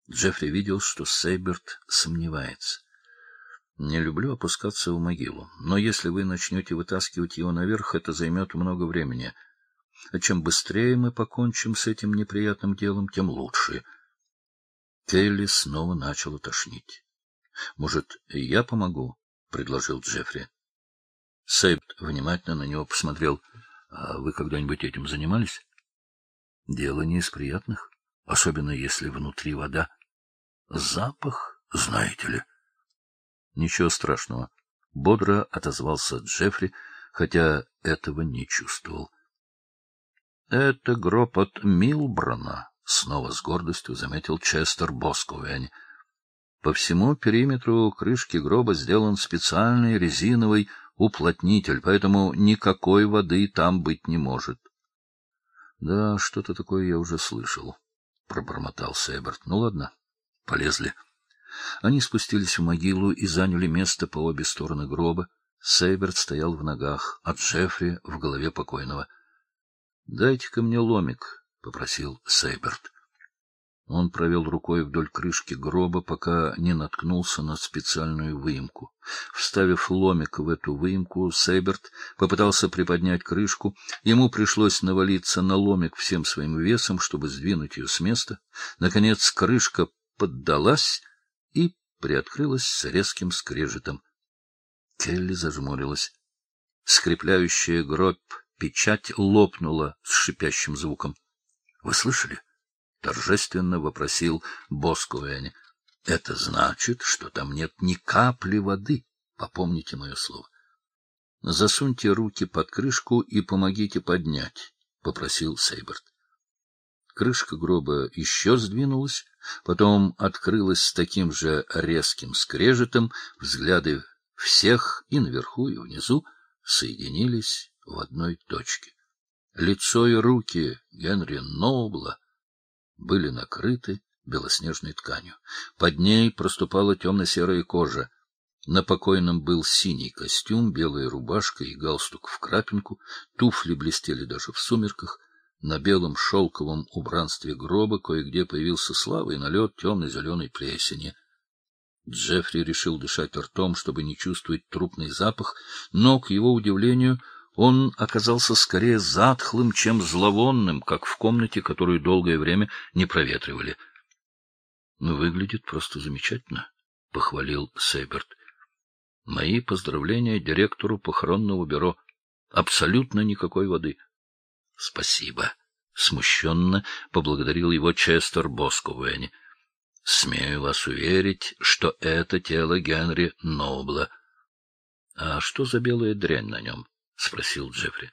Джеффри видел, что Сейберт сомневается. Не люблю опускаться в могилу, но если вы начнете вытаскивать его наверх, это займет много времени. А чем быстрее мы покончим с этим неприятным делом, тем лучше. Келли снова начала тошнить. — Может, и я помогу? — предложил Джеффри. Сейберт внимательно на него посмотрел. — А вы когда-нибудь этим занимались? — Дело не из приятных, особенно если внутри вода. Запах, знаете ли. Ничего страшного, — бодро отозвался Джеффри, хотя этого не чувствовал. — Это гроб от Милброна, — снова с гордостью заметил Честер Боскоуэнь. По всему периметру крышки гроба сделан специальный резиновый уплотнитель, поэтому никакой воды там быть не может. — Да, что-то такое я уже слышал, — пробормотал Сейберт. — Ну, ладно, полезли. Они спустились в могилу и заняли место по обе стороны гроба. Сейберт стоял в ногах, а Джеффри в голове покойного. — Дайте-ка мне ломик, — попросил Сейберт. Он провел рукой вдоль крышки гроба, пока не наткнулся на специальную выемку. Вставив ломик в эту выемку, Сейберт попытался приподнять крышку. Ему пришлось навалиться на ломик всем своим весом, чтобы сдвинуть ее с места. Наконец крышка поддалась и приоткрылась с резким скрежетом. Келли зажмурилась. Скрепляющая гроб печать лопнула с шипящим звуком. — Вы слышали? — торжественно вопросил Боскоуэнь. — Это значит, что там нет ни капли воды. Попомните мое слово. — Засуньте руки под крышку и помогите поднять, — попросил Сейберт. Крышка гроба еще сдвинулась, потом открылась с таким же резким скрежетом. Взгляды всех и наверху, и внизу соединились в одной точке. Лицо и руки Генри Нобла были накрыты белоснежной тканью. Под ней проступала темно-серая кожа. На покойном был синий костюм, белая рубашка и галстук в крапинку, туфли блестели даже в сумерках. На белом шелковом убранстве гроба кое-где появился слабый налет темно-зеленой плесени. Джеффри решил дышать ртом, чтобы не чувствовать трупный запах, но, к его удивлению, он оказался скорее затхлым, чем зловонным, как в комнате, которую долгое время не проветривали. — Выглядит просто замечательно, — похвалил Сейберт. — Мои поздравления директору похоронного бюро. Абсолютно никакой воды. — Спасибо. — смущенно поблагодарил его Честер Боскоуэнь. — Смею вас уверить, что это тело Генри Нобла. — А что за белая дрянь на нем? — спросил Джеффри.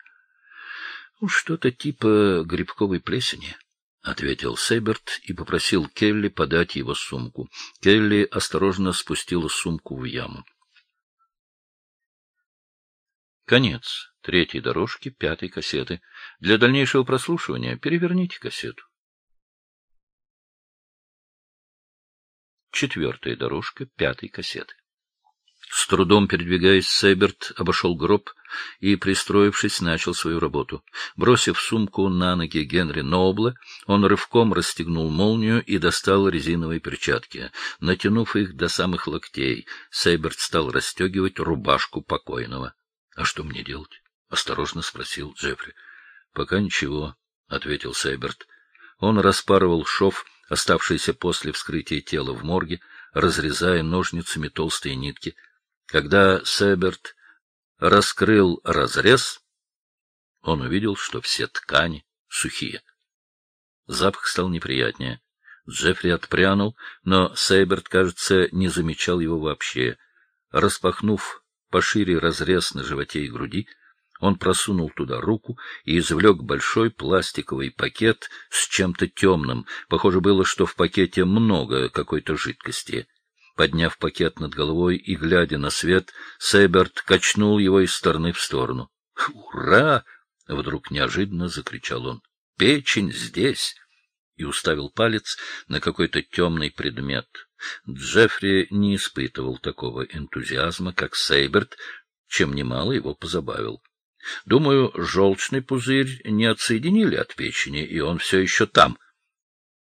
— Что-то типа грибковой плесени, — ответил Сейберт и попросил Келли подать его сумку. Келли осторожно спустила сумку в яму. Конец 3-й дорожки 5-й кассеты. Для дальнейшего прослушивания переверните кассету. 4-я дорожка 5-й кассеты. С трудом передвигаясь, Сейберт обошел гроб и, пристроившись, начал свою работу. Бросив сумку на ноги Генри Нобла, он рывком расстегнул молнию и достал резиновые перчатки. Натянув их до самых локтей, Сейберт стал расстегивать рубашку покойного. — А что мне делать? — осторожно спросил Джеффри. — Пока ничего, — ответил Сейберт. Он распарывал шов, оставшийся после вскрытия тела в морге, разрезая ножницами толстые нитки. Когда Сейберт раскрыл разрез, он увидел, что все ткани сухие. Запах стал неприятнее. Джеффри отпрянул, но Сейберт, кажется, не замечал его вообще. Распахнув пошире разрез на животе и груди, он просунул туда руку и извлек большой пластиковый пакет с чем-то темным. Похоже было, что в пакете много какой-то жидкости. Подняв пакет над головой и глядя на свет, Сейберт качнул его из стороны в сторону. «Ура!» — вдруг неожиданно закричал он. «Печень здесь!» и уставил палец на какой-то темный предмет. Джеффри не испытывал такого энтузиазма, как Сейберт, чем немало его позабавил. «Думаю, желчный пузырь не отсоединили от печени, и он все еще там».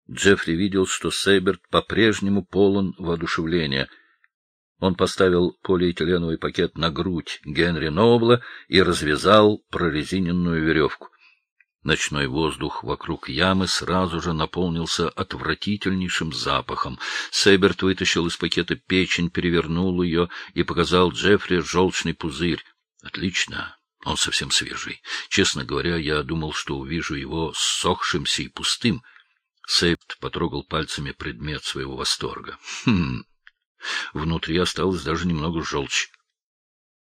Джеффри видел, что Сейберт по-прежнему полон воодушевления. Он поставил полиэтиленовый пакет на грудь Генри Нобла и развязал прорезиненную веревку. Ночной воздух вокруг ямы сразу же наполнился отвратительнейшим запахом. Сейберт вытащил из пакета печень, перевернул ее и показал Джеффри желчный пузырь. Отлично, он совсем свежий. Честно говоря, я думал, что увижу его ссохшимся и пустым. Сейберт потрогал пальцами предмет своего восторга. Внутри осталось даже немного желчи.